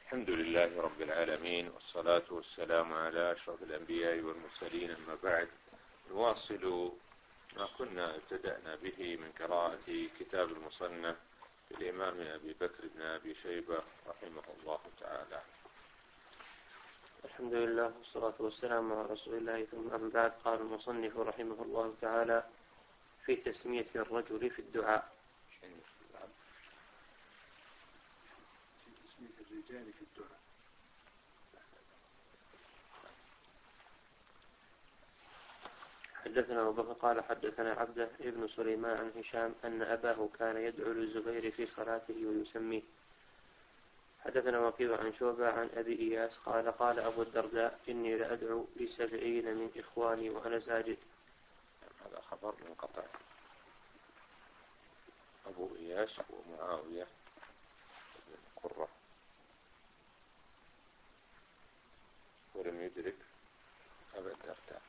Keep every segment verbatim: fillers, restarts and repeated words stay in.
الحمد لله رب العالمين، والصلاة والسلام على أشرف الأنبياء والمرسلين، أما بعد. نواصل ما كنا ابتدأنا به من قراءة كتاب المصنف للإمام أبي بكر بن أبي شيبة رحمه الله تعالى. الحمد لله والصلاة والسلام على رسول الله، ثم أما بعد. قال المصنف رحمه الله تعالى في تسمية الرجل في الدعاء. في تسمية الرجال في الدعاء. حدثنا أبو بكر قال حدثنا عبده ابن سليمان عن هشام أن أباه كان يدعو للزبير في صلاته ويسميه. حدثنا وكيع عن شعبة عن أبي إياس قال قال أبو الدرداء إني لأدعو لسبعين من إخواني وأنا ساجد. هذا خبر منقطع. أبو إياس ومعاوية بن قرة ولم يدرك أبا الدرداء.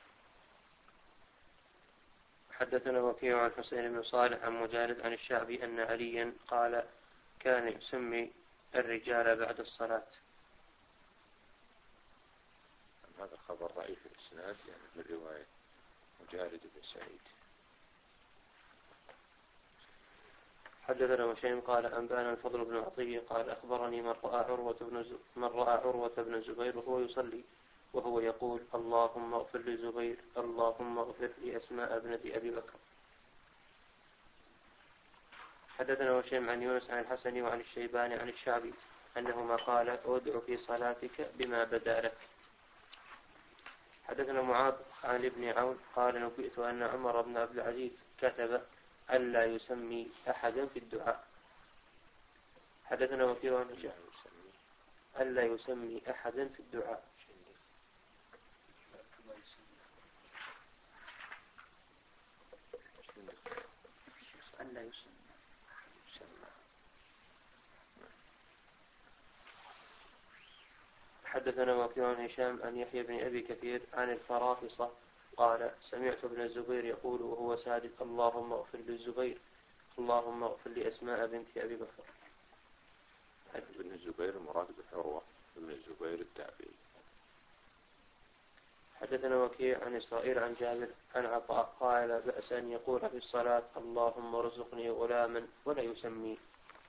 حدثنا وكيع عن حسين بن صالح عن مجالد عن الشعبي أن عليا قال كان يسمي الرجال بعد الصلاة. هذا الخبر ضعيف الإسناد، يعني من رواية مجالد بن سعيد. حدثنا وشيم قال أنبانا الفضل بن عطية قال أخبرني من رأى عروة بن ز... من رأى عروة بن الزبير وهو يصلي وهو يقول اللهم اغفر لزبير اللهم اغفر لأسماء ابنة أبي بكر. حدثنا وشيم عن يونس عن الحسن وعن الشيباني عن الشعبي أنهما قال ادع في صلاتك بما بدا لك. حدثنا معاذ عن ابن عون قال نبئت أن عمر بن عبد العزيز كتب ألا يسمي أحدا في الدعاء. حدثنا وكيع عن ألا يسمي أحدا في الدعاء. ألا يسمي. حدثنا وكيع عن هشام عن يحيى بن أبي كثير عن الفرافصة قال سمعت ابن الزبير يقول وهو ساجد اللهم اغفر للزبير اللهم اغفر لأسماء بنت أبي بكر. ابن الزبير المراد بحروة ابن الزبير التابعي. حدثنا وكيع عن إسرائيل عن جابر عن عطاء قال بأس أن يقول في الصلاة اللهم ارزقني غلاما ولا يسمي.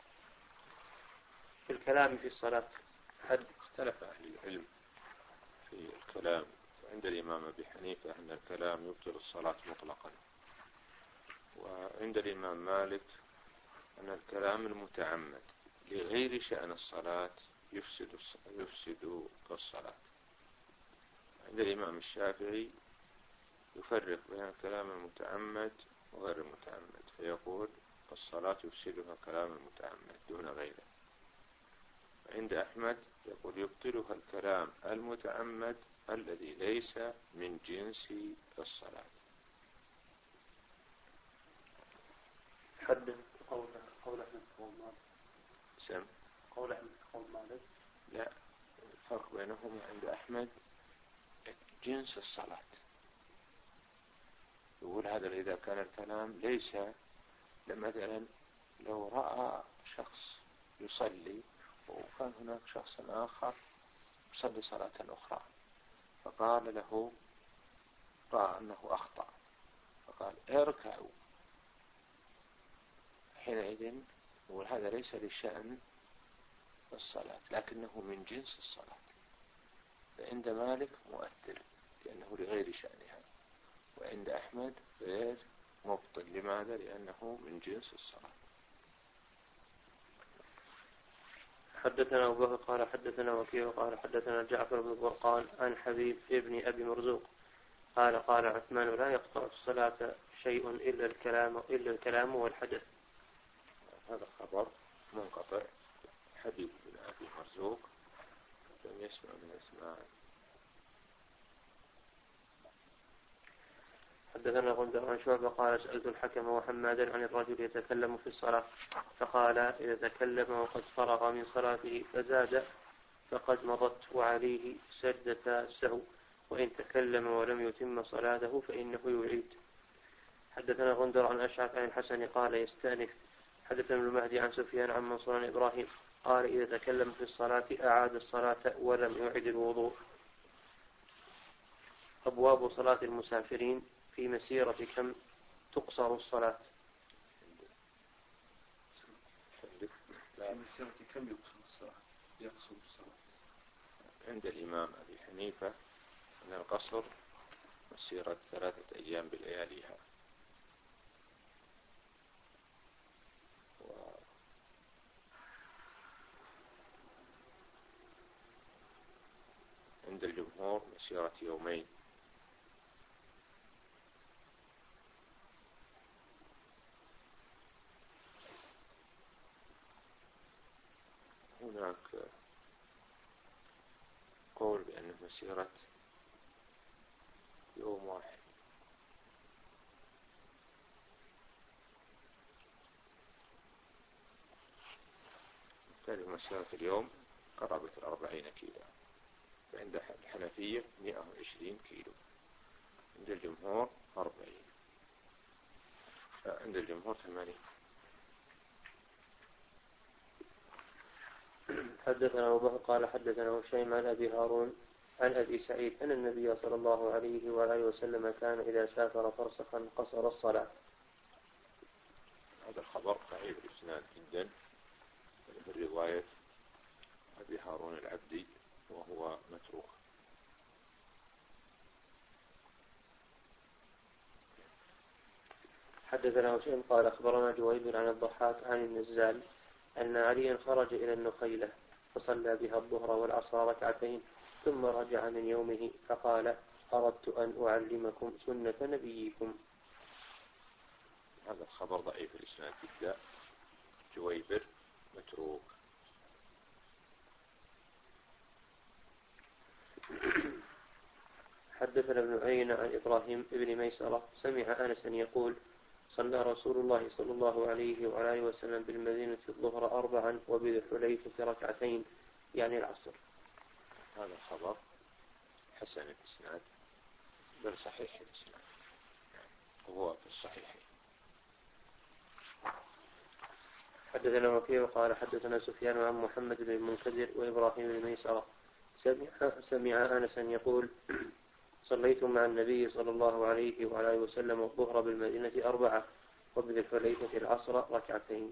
في الكلام في الصلاة حد اختلف أهل العلم في الكلام. عند الإمام أبي حنيفة أن الكلام يبطل الصلاة مطلقا، وعند الإمام مالك أن الكلام المتعمد لغير شأن الصلاة يفسد يفسد الصلاة. عند الإمام الشافعي يفرق بين الكلام المتعمد وغير المتعمد، فيقول الصلاة يفسدها الكلام المتعمد دون غيره. عند أحمد يقول يبطلها الكلام المتعمد الذي ليس من جنس الصلاة. حدث قول قول أحمد قول مالك. سم قول أحمد قول مالك. لا، الفرق بينهم عند أحمد جنس الصلاة. يقول هذا إذا كان الكلام ليس مثلا لو رأى شخص يصلي وكان هناك شخص آخر يصلي صلاة أخرى فقال له رأى أنه أخطأ فقال اركعوا، حينئذ يقول هذا ليس لشأن الصلاة لكنه من جنس الصلاة. فعند مالك مؤثر لأنه لغير شأنها، وعند أحمد غير مبطل. لماذا؟ لأنه من جنس الصلاة. حدثنا أبو بكر قال حدثنا وكيع قال حدثنا جعفر بن برقان عن حبيب ابن أبي مرزوق قال قال عثمان لا يقطع الصلاة شيء إلا الكلام إلا الكلام والحدث. هذا خبر منقطع. حبيب بن أبي مرزوق لم يسمع من اسماء. حدثنا غندر عن شعبة قال سألت الحكم وحمادا عن الرجل يتكلم في الصلاة فقال إذا تكلم وقد فرغ من صلاته فزاد فقد مضت وعليه سجدة سهو، وإن تكلم ولم يتم صلاته فإنه يعيد. حدثنا غندر عن أشعث عن الحسن قال يستأنف حدثنا ابن المهدي عن سفيان عن منصور عن إبراهيم قال إذا تكلم في الصلاة أعاد الصلاة ولم يعد الوضوء. أبواب صلاة المسافرين في مسيرة كم تقصر الصلاة؟ في مسيرة كم يقصر الصلاة؟ يقصر الصلاة عند الإمام أبي حنيفة أن القصر مسيرة ثلاثة أيام بلياليها، وعند الجمهور مسيرة يومين. هناك قول بأنه مسيرة يوم واحد. بالتالي مسيرة اليوم قرابة الأربعين كيلو، عند الحنفية مئة وعشرين كيلو، عند الجمهور أربعين، عند الجمهور ثمانين. حدثنا أبو بكر قال حدثنا هشيم عن أبي هارون عن أبي سعيد أن النبي صلى الله عليه وآله وسلم كان إذا سافر فرسخا قصر الصلاة. هذا الخبر ضعيف الإسناد جدا في رواية أبي هارون العبدي وهو متروك. حدثنا هشيم قال أخبرنا جويبر عن الضحاك عن النزال أن عليا خرج إلى النخيلة فصلى بها الظهر والعصر ركعتين ثم رجع من يومه فقال أردت أن أعلمكم سنة نبيكم. هذا الخبر ضعيف الإسناد جدا، جويبر متروك. حدثنا ابن عيينة عن إبراهيم ابن ميسرة سمع أنسا يقول صلى رسول الله صلى الله عليه وآله وسلم بالمدينة الظهر أربعا وبالحليفة ركعتين يعني العصر. هذا الخبر حسن الإسناد بل صحيح الإسناد وهو في الصحيح. حدثنا وكيع قال حدثنا سفيان عن محمد بن المنكدر وإبراهيم بن ميسرة سمع, سمع أنسا يقول صليت مع النبي صلى الله عليه وآله وسلم الظهر بالمدينة أربعة وبالحليفة العصر ركعتين.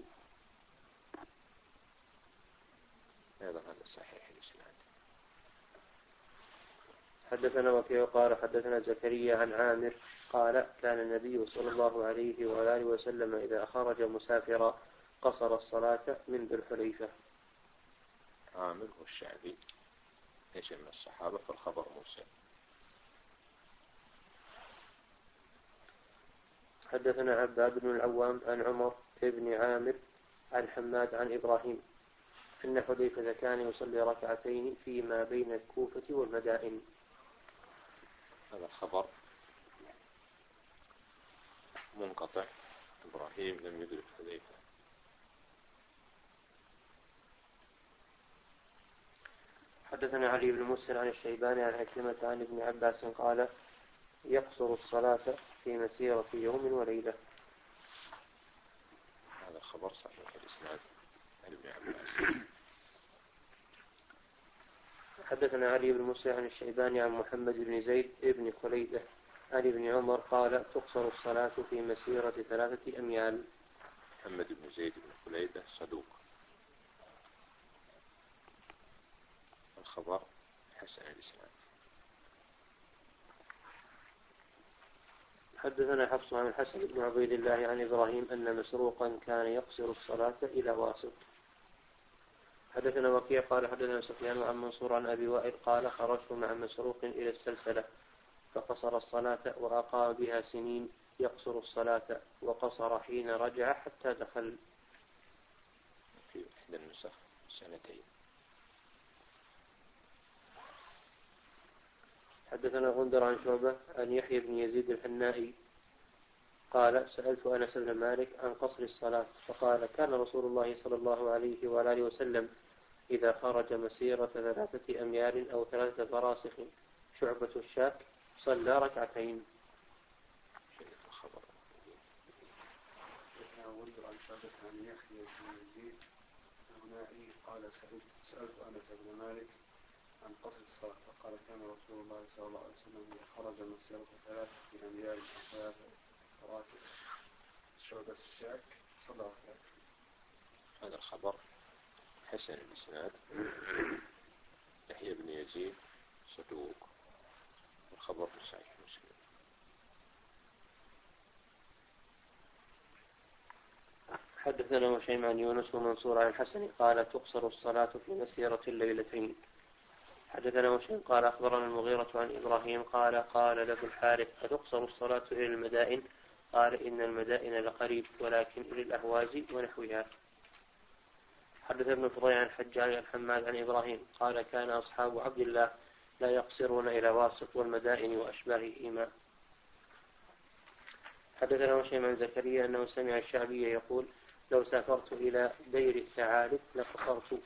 هذا هذا صحيح الإسناد. حدثنا وكيع قال حدثنا زكريا عن عامر قال كان النبي صلى الله عليه وآله وسلم إذا خرج مسافرا قصر الصلاة من ذي الحليفة. عامر والشعبي ليس من الصحابة فالخبر مرسل. حدثنا عباد بن العوام عن عمر بن عامر عن حماد عن إبراهيم أن حذيفة كان يصلي ركعتين فيما بين الكوفة والمدائن. هذا الخبر منقطع، إبراهيم لم يدرك حذيفة. حدثنا علي بن مسهر عن الشيباني عن عكرمة عن ابن عباس قال يقصر الصلاة في مسيرة يوم وليلة. هذا الخبر صحيح الإسناد عن ابن عباس. حدثنا علي بن مسهر عن الشيباني عن محمد بن زيد بن خليدة عن ابن عمر قال تقصر الصلاة في مسيرة ثلاثة أميال. محمد بن زيد بن خليدة صدوق. الخبر حسن الإسناد. حدثنا حفص عن الحسن بن عبيد الله عن إبراهيم أن مسروقا كان يقصر الصلاة إلى واسط. حدثنا وكيع قال حدثنا سفيان عن منصور عن أبي وائل قال خرجت مع مسروق إلى السلسلة فقصر الصلاة وأقام بها سنين يقصر الصلاة وقصر حين رجع حتى دخل. في إحدى النسخ سنتين. حدثنا غندر عن شعبة عن يحيى بن يزيد الحنائي قال سألت أنس بن مالك عن قصر الصلاة فقال كان رسول الله صلى الله عليه وآله وسلم إذا خرج مسيرة ثلاثة أميال أو ثلاثة فراسخ شعبة الشاك صلى ركعتين. الخبر غندر عن شعبة عن يحيى بن يزيد الهنائي قال سألت أنس بن مالك عن قصر الصلاة فقال كان رسول الله صلى الله عليه وسلم إذا خرج مسيرة ثلاثة أميال ثلاثة رواتب شعبة الشاك صلى ركعتين. هذا الخبر حسن الإسناد. يحيى بن يزيد صدوق والخبر في صحيح مسلم. حدثنا وشيم عن يونس ومنصور عن الحسن قال تقصر الصلاة في مسيرة الليلتين. حدثنا وشيم قال أخبرنا المغيرة عن إبراهيم قال قال له الحارث أتقصر الصلاة إلى المدائن؟ قال إن المدائن لقريب ولكن إلى الأهواز ونحوها. حدث ابن فضيل عن حجاج عن حماد عن إبراهيم قال كان أصحاب عبد الله لا يقصرون إلى واسط والمدائن وأشباههما. حدثنا وشيم عن زكريا أنه سمع الشعبي يقول لو سافرت إلى دير الثعالب لقصرت.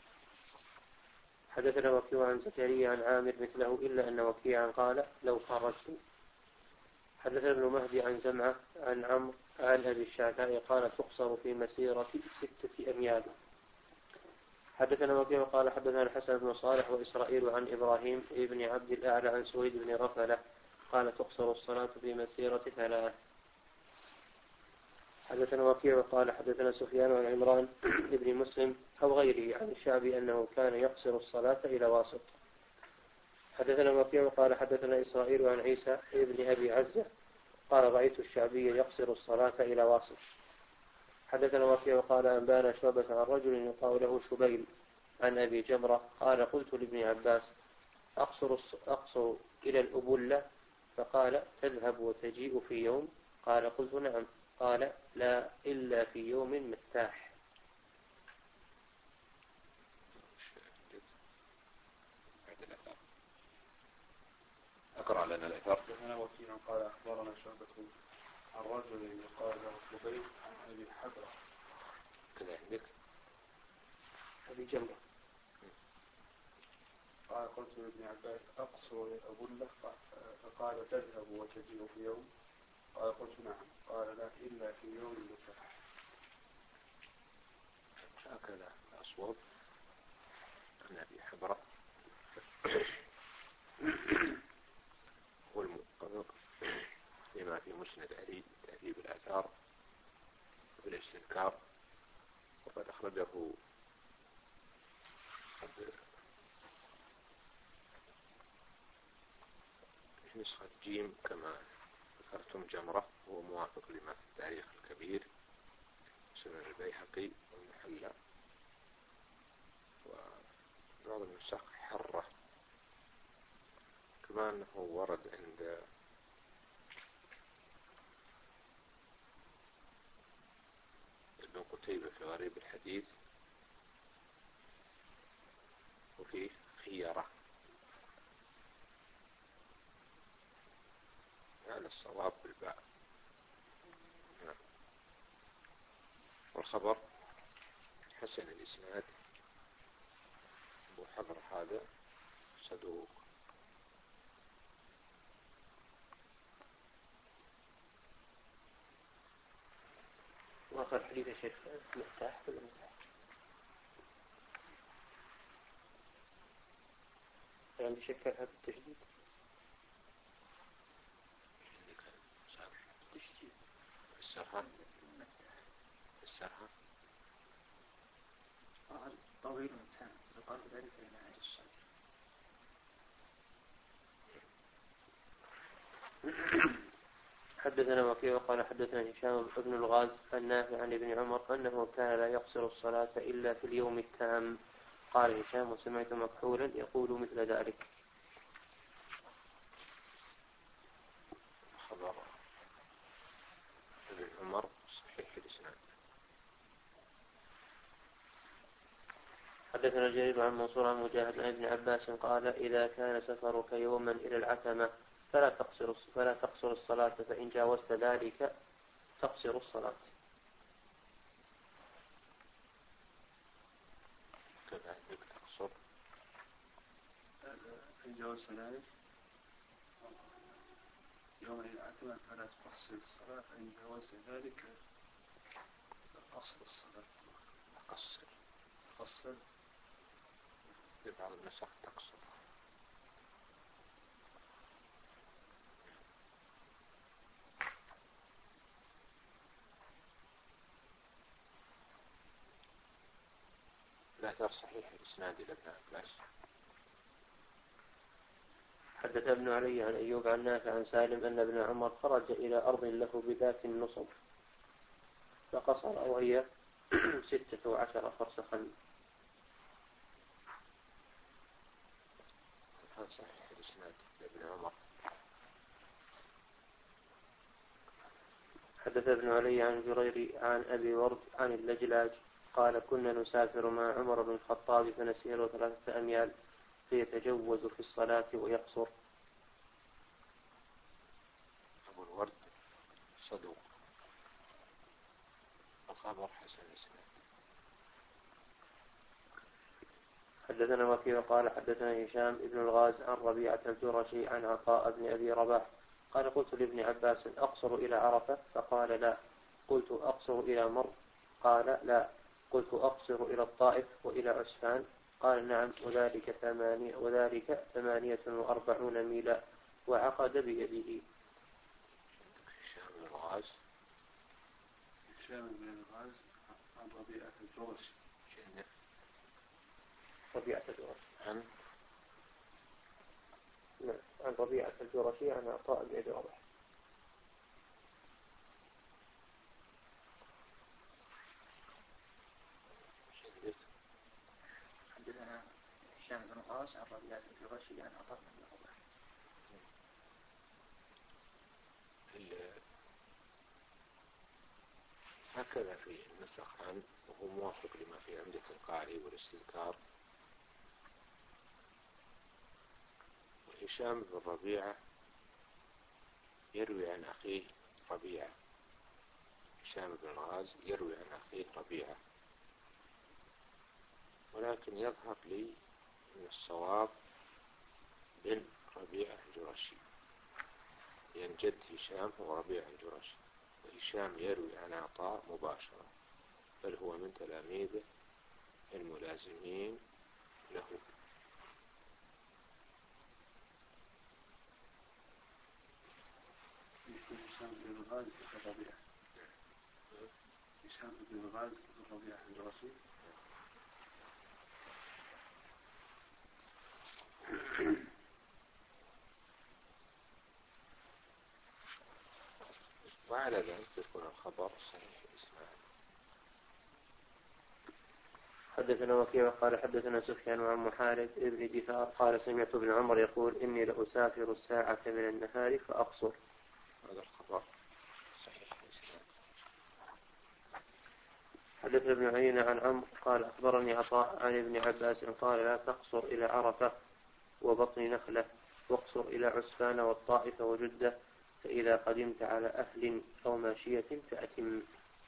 حدثنا وكيع عن زكريا عن عامر مثله إلا أن وكيعا قال لو خرجت. حدثنا ابن مهدي عن زمعة عن عمرو عن أبي الشعثاء قال تقصر في مسيرة ستة أميال. حدثنا وكيع قال حدثنا الحسن بن صالح وإسرائيل عن إبراهيم ابن عبد الأعلى عن سويد بن غفلة قال تقصر الصلاة في مسيرة ثلاث. حدثنا وكيع قال حدثنا سفيان عن عمران ابن مسلم أو غيره عن الشعبي أنه كان يقصر الصلاة إلى واسط. حدثنا وكيع قال حدثنا إسرائيل عن عيسى ابن أبي عزة قال رأيت الشعبي يقصر الصلاة إلى واسط. حدثنا وكيع قال أنبانا شعبة عن رجل يقال له شبيل عن أبي جمرة قال قلت لابن عباس أقصر, أقصر إلى الأبلة؟ فقال تذهب وتجيء في يوم؟ قال قلت نعم. قال لا إلا في يوم مرتاح. أقرأ لنا الأثر. حدثنا وكيع قال أخبرنا شعبة عن رجل يقال له شبيل عن أبي حبرة كذا عندك أبي جمرة قال قلت لابن عباس أقصر أبلة؟ فقال تذهب وتجيء في يوم؟ قال قلت نعم. قال لا إلا في يوم مرتاح. هكذا أصوب عن أبي حبرة هو المطابق لما في مسند علي تهذيب الآثار بالاستذكار وقد أخرجه في نسخة جيم كما ذكرتم جمرة هو موافق لما في التاريخ الكبير سنن البيهقي والمحلى وبعض النسخ حرة كما أنه ورد عند ابن قتيبة في غريب الحديث وفيه خيارة على الصواب بالباء. والخبر حسن الإسناد. أبو حبر هذا صدوق. وآخر حديث يا شيخ مرتاح ولا مرتاح؟ يعني شكل هذا التشديد السرها السرها طويل ومتان يقال ذلك إلى عهد الصالح. حدثنا وكيع قال حدثنا هشام بن الغاز عن نافع عن ابن عمر أنه كان لا يقصر الصلاة إلا في اليوم التام. قال هشام وسمعت مكحولا يقول مثل ذلك. خبر ابن عمر صحيح الإسناد. حدثنا جرير عن منصور عن مجاهد عن ابن عباس قال إذا كان سفرك يوما إلى العتمة فلا تقصر فلا تقصر الصلاة فإن جاوزت ذلك تقصر الصلاة. كذلك تقصر إن جاوزت ذلك يوم إلى العتمة فلا تقصر الصلاة فإن جاوزت ذلك أصل الصلاة أقصر. أقصر في بعض النسخ تقصر. الأثر صحيح الإسناد إلى ابن عباس. حدث ابن علي عن أيوب عن نافع عن سالم أن ابن عمر خرج إلى أرض له بذات النصب فقصر وهي ستة عشر فرسخا. هذا صحيح الإسناد لابن عمر. حدث ابن علي عن جرير عن أبي ورد عن اللجلاج قال كنا نسافر مع عمر بن الخطاب فنسير ثلاثة أميال فيتجوز في الصلاة ويقصر. أبو الورد صدوق، الخبر حسن الإسناد. حدثنا وكيع قال حدثنا هشام بن الغاز عن ربيعة الجرشي عن عطاء بن أبي رباح قال قلت لابن عباس أقصر إلى عرفة فقال لا. قلت أقصر إلى مر قال لا. قلت أقصر إلى الطائف وإلى عسفان قال نعم وذلك ثمانية, وذلك ثمانية وأربعون ميلا وعقد بيده. هشام بن الغاز هشام بن الغاز عن ربيعة الجرشي جنة ربيعة الجرشي عن نعم عن ربيعة الجرشي عن عطاء بن أبي رباح. حدثنا هشام بن غاز عن ربيعة الجرشي عن عطاء بن أبي رباح. هكذا في النسخ عن وهو موافق لما في عمدة القاري والاستذكار. وهشام بن ربيعة يروي عن أخيه ربيعة. هشام بن الغاز يروي عن أخيه ربيعة، ولكن يظهر لي من الصواب بن ربيعة الجرشي، لأن جد هشام هو ربيعة الجرشي، وهشام يروي عن عطاء مباشرة، بل هو من تلاميذه الملازمين له. هشام بن الغاز بن ربيعة هشام بن الغاز بن ربيعة الجرشي. وعلى ذلك يكون الخبر صحيح الإسناد. حدثنا وكيع قال حدثنا سفيان عن محارب ابن دثار قال سمعت ابن عمر يقول إني لأسافر الساعة من النهار فأقصر. هذا الخبر صحيح الإسناد. حدثنا ابن عيينة عن عمرو قال أخبرني عطاء عن ابن عباس قال لا تقصر إلى عرفة وبطن نخلة واقصر إلى عسفان والطائف وجدة فإذا قدمت على أهل أو ماشية فأتم.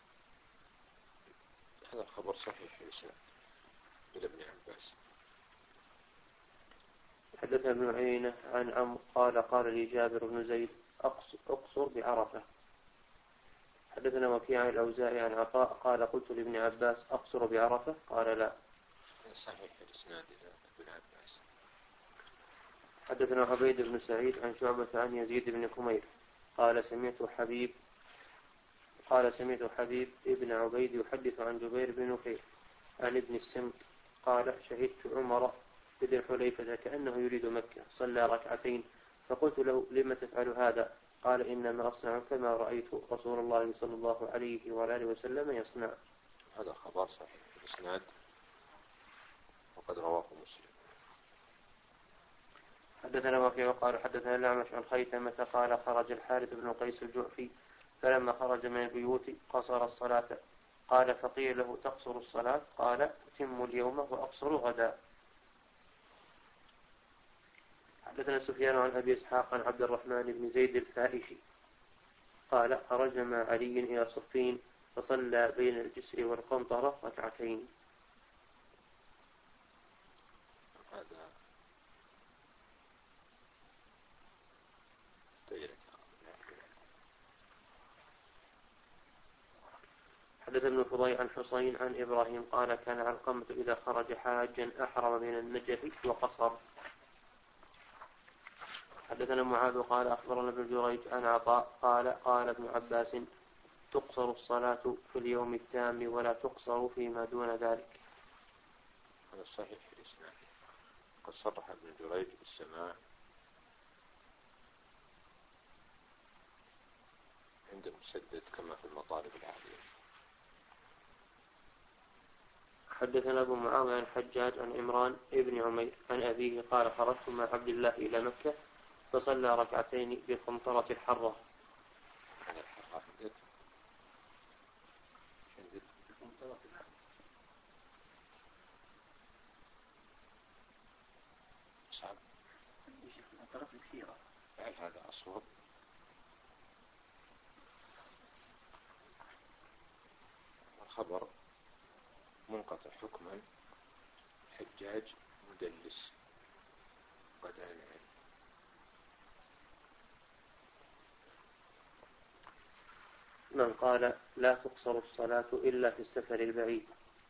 هذا الخبر صحيح الإسناد إلى ابن عباس. حدثنا ابن عيينة عن عمرو قال قال لي جابر بن زيد أقصر بعرفة. حدثنا وكيع عن الأوزاعي عن عطاء قال قلت لابن عباس أقصر بعرفة قال لا. صحيح الإسناد إلى ابن عباس. حدثنا عبيد بن سعيد عن شعبة عن يزيد بن كمير قال سمعت حبيب قال سمعت حبيب ابن عبيد يحدث عن جبير بن نفير عن ابن السمت قال شهدت عمر بن حليفة كأنه يريد مكة صلى ركعتين فقلت له لما تفعل هذا قال إنما أصنع كما رأيت رسول الله صلى الله عليه وآله وسلم يصنع. هذا خبر صحيح الإسناد وقد رواه مسلم. حدثنا وكيع قال حدثنا الأعمش عن خيثمة قال خرج الحارث بن قيس الجعفي فلما خرج من البيوت قصر الصلاة قال فقيل له تقصر الصلاة قال أتم اليوم وأقصر غدا. حدثنا سفيان عن أبي إسحاق عن عبد الرحمن بن زيد الفائشي قال خرجنا مع علي إلى صفين فصلى بين الجسر والقنطرة ركعتين. هذا حدثنا حدث ابن فضيل عن حسين عن إبراهيم قال كان علقمة إذا خرج حاجا أحرم من النجف وقصر. حدثنا معاذ قال أخبرنا ابن جريج عن عطاء قال قال ابن عباس تقصر الصلاة في اليوم التام ولا تقصر فيما دون ذلك. هذا صحيح في الإسناد. قد صرح ابن جريج بالسماع عند مسدد كما في المطالب العالية. حدثنا أبو معاوية عن حجاج عن عمران ابن عمير عن أبيه قال خرجت مع عبد الله إلى مكة فصلى ركعتين بقنطرة الحرة. هذا الحرة عندك عندك بقنطرة الحرة صعب قنطرة الكثيرة. هل هذا أصوب؟ الخبر منقطع حكما حجاج مدلس قد أنا من قال لا تقصر الصلاة إلا في السفر البعيد.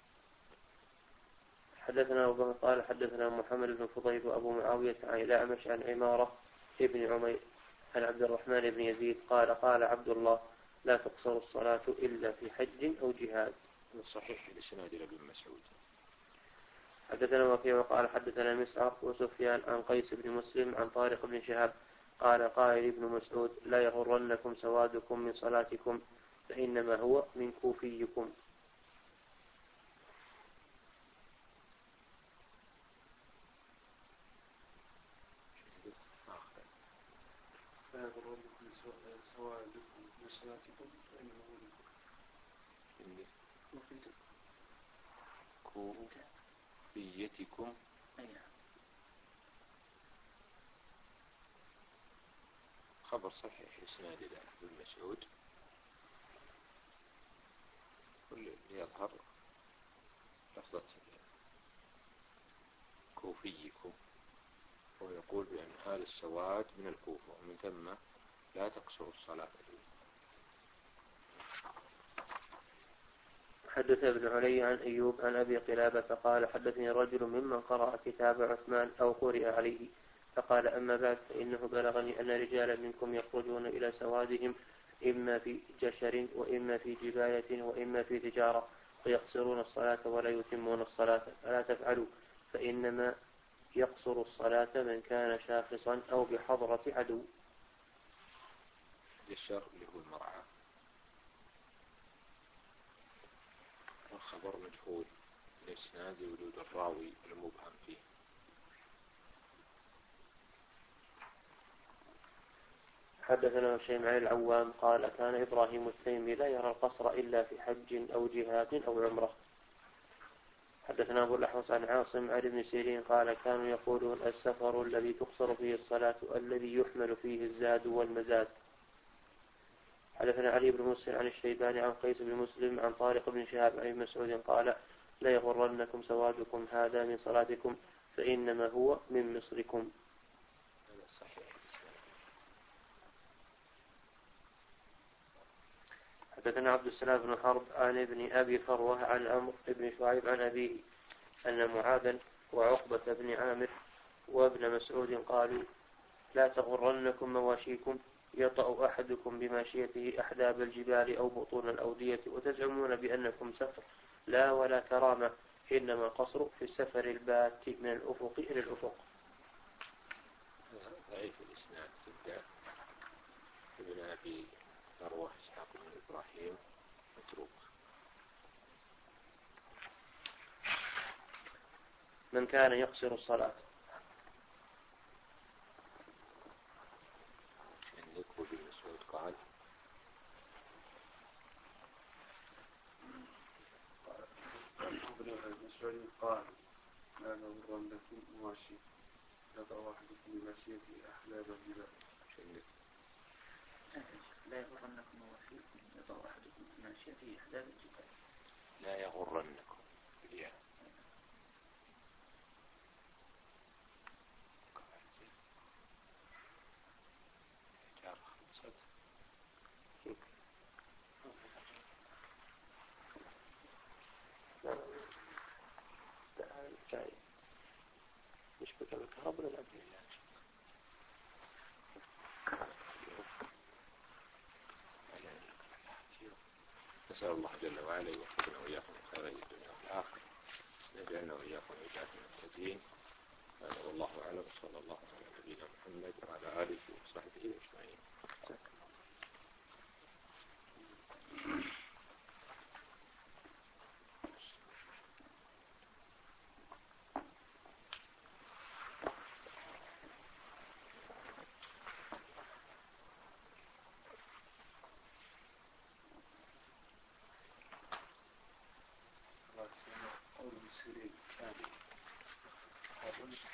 حدثنا أبو بكر قال حدثنا محمد بن فضيل وأبو معاوية عن الأعمش عن عمارة ابن عمير عن عبد الرحمن بن يزيد قال قال عبد الله لا تقصر الصلاة إلا في حج أو جهاد. صحيح لسناد ابن مسعود. حدثنا وكيع وقال حدثنا مسعر وسفيان عن قيس بن مسلم عن طارق بن شهاب قال قائل ابن مسعود لا يغرنكم سوادكم من صلاتكم فإنما هو من كوفيكم. لا يغرنكم سوادكم من صلاتكم فإنما هو من كوفيتكم. خبر صحيح إسناد إلى ابن مسعود. كل يظهر لفظة كوفيكم ويقول بأن هذا السواد من الكوفة ومن ثم لا تقصر الصلاة. حدث ابن علي عن أيوب عن أبي قلابة قال حدثني رجل ممن قرأ كتاب عثمان أو قرئ عليه فقال أما بعد فإنه بلغني أن رجالا منكم يخرجون إلى سوادهم إما في جشر وإما في جباية وإما في تجارة فيقصرون الصلاة ولا يتمون الصلاة فلا تفعلوا فإنما يقصر الصلاة من كان شاخصا أو بحضرة عدو. جشر اللي هو المرعى. والخبر مجهول لإسناد وجود الراوي المبهم فيه. حدثنا هشيم عن العوام قال كان إبراهيم التيمي لا يرى القصر إلا في حج أو جهاد أو عمرة. حدثنا أبو الأحوص عن عاصم عن ابن سيرين قال كانوا يقولون السفر الذي تقصر فيه الصلاة الذي يحمل فيه الزاد والمزاد. حدثنا علي بن مسلم عن الشيباني عن قيس بن مسلم عن طارق بن شهاب عن مسعود قال لا يغرنكم سوادكم هذا من صلاتكم فإنما هو من مصركم. حدثنا عبد السلام بن حرب عن ابن أبي فروة عن عمرو بن شعيب عن أبيه أن معاذا وعقبة بن عامر وابن مسعود قالوا لا تغرنكم مواشيكم يطأ أحدكم بماشيته أحداب الجبال أو بطون الأودية وتزعمون بأنكم سفر لا ولا كرامة إنما قصر في السفر البات من الأفق إلى الأفق. ضعيف الإسناد تبدأ ابن أبي فروة إسحاق بن إبراهيم متروك. من كان يقصر الصلاة عندك وابن مسعود قال ابن مسعود قال لا يغرنكم مواشي يطأ أحدكم بماشيته أحداب الجبال. لا يغرنكم مواشيكم يطأ أحدكم بماشيته أحداب الجبال. لا يغرنكم بالياء. يشبك بالكهرباء ولا الأبنية؟ نسأل الله جل وعلا يوفقنا وإياكم خير الدنيا والآخرة، نجعلنا وإياكم وإياكم المهتدين. هذا والله أعلم، صلى الله على نبينا محمد وعلى آله وصحبه أجمعين. قول سيرين كامل